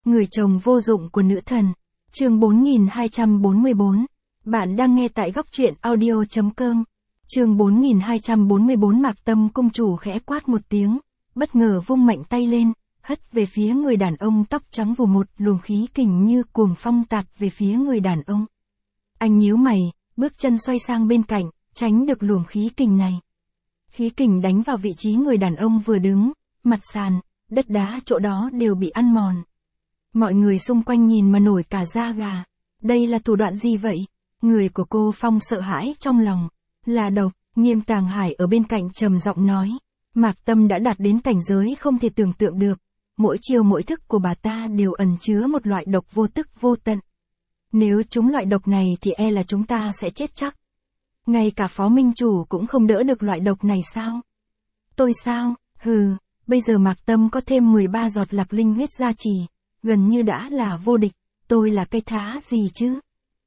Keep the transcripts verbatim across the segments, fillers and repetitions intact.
Người chồng vô dụng của nữ thần. Chương bốn nghìn hai trăm bốn mươi bốn. Bạn đang nghe tại góc truyện audio chấm com. Chương bốn nghìn hai trăm bốn mươi bốn. Mạc Tâm cung chủ khẽ quát một tiếng, bất ngờ vung mạnh tay lên, hất về phía người đàn ông tóc trắng, vù một luồng khí kình như cuồng phong tạt về phía người đàn ông. Anh nhíu mày, bước chân xoay sang bên cạnh, tránh được luồng khí kình này. Khí kình đánh vào vị trí người đàn ông vừa đứng, mặt sàn, đất đá chỗ đó đều bị ăn mòn. Mọi người xung quanh nhìn mà nổi cả da gà. Đây là thủ đoạn gì vậy? Người của cô Phong sợ hãi trong lòng. Là độc. Nghiêm Tàng Hải ở bên cạnh trầm giọng nói. Mạc Tâm đã đạt đến cảnh giới không thể tưởng tượng được. Mỗi chiêu mỗi thức của bà ta đều ẩn chứa một loại độc vô tức vô tận. Nếu trúng loại độc này thì e là chúng ta sẽ chết chắc. Ngay cả Phó Minh Chủ cũng không đỡ được loại độc này sao? Tôi sao? Hừ, bây giờ Mạc Tâm có thêm mười ba giọt Lạc Linh huyết gia trì, gần như đã là vô địch. Tôi là cây thá gì chứ?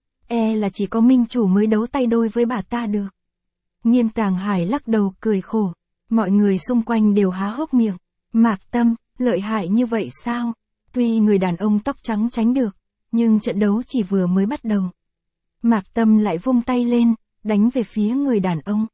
E là chỉ có Minh Chủ mới đấu tay đôi với bà ta được. Nghiêm Tàng Hải lắc đầu cười khổ. Mọi người xung quanh đều há hốc miệng. Mạc Tâm, lợi hại như vậy sao? Tuy người đàn ông tóc trắng tránh được, nhưng trận đấu chỉ vừa mới bắt đầu. Mạc Tâm lại vung tay lên, đánh về phía người đàn ông.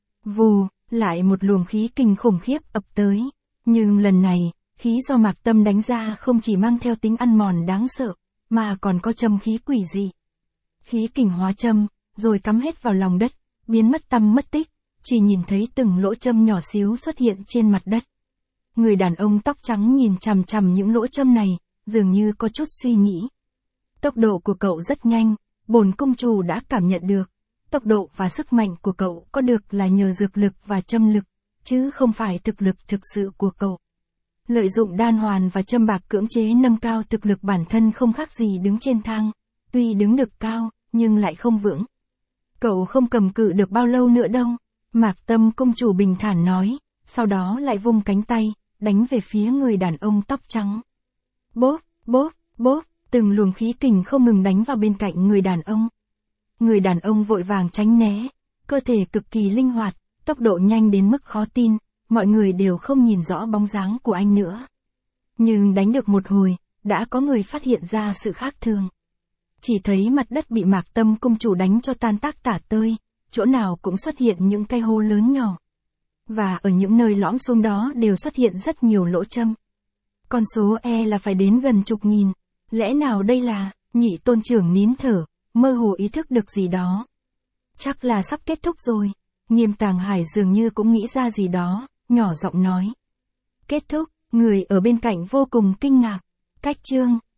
Vù, lại một luồng khí kinh khủng khiếp ập tới. Nhưng lần này, khí do Mạc Tâm đánh ra không chỉ mang theo tính ăn mòn đáng sợ, mà còn có châm khí quỷ dị. Khí kình hóa châm, rồi cắm hết vào lòng đất, biến mất tăm mất tích, chỉ nhìn thấy từng lỗ châm nhỏ xíu xuất hiện trên mặt đất. Người đàn ông tóc trắng nhìn chằm chằm những lỗ châm này, dường như có chút suy nghĩ. Tốc độ của cậu rất nhanh, bổn cung chủ đã cảm nhận được. Tốc độ và sức mạnh của cậu có được là nhờ dược lực và châm lực, chứ không phải thực lực thực sự của cậu. Lợi dụng đan hoàn và châm bạc cưỡng chế nâng cao thực lực bản thân không khác gì đứng trên thang, tuy đứng được cao, nhưng lại không vững. Cậu không cầm cự được bao lâu nữa đâu, Mạc Tâm cung chủ bình thản nói, sau đó lại vung cánh tay, đánh về phía người đàn ông tóc trắng. Bốp, bốp, bốp, từng luồng khí kình không ngừng đánh vào bên cạnh người đàn ông. Người đàn ông vội vàng tránh né, cơ thể cực kỳ linh hoạt, tốc độ nhanh đến mức khó tin, mọi người đều không nhìn rõ bóng dáng của anh nữa. Nhưng đánh được một hồi, đã có người phát hiện ra sự khác thường. Chỉ thấy mặt đất bị Mạc Tâm cung chủ đánh cho tan tác tả tơi, chỗ nào cũng xuất hiện những cái hố lớn nhỏ. Và ở những nơi lõm xuống đó đều xuất hiện rất nhiều lỗ châm. Con số e là phải đến gần chục nghìn. Lẽ nào đây là, Nhị tôn trưởng nín thở, mơ hồ ý thức được gì đó. Chắc là sắp kết thúc rồi. Nghiêm Tàng Hải dường như cũng nghĩ ra gì đó, nhỏ giọng nói. Kết thúc, người ở bên cạnh vô cùng kinh ngạc. Cách chương.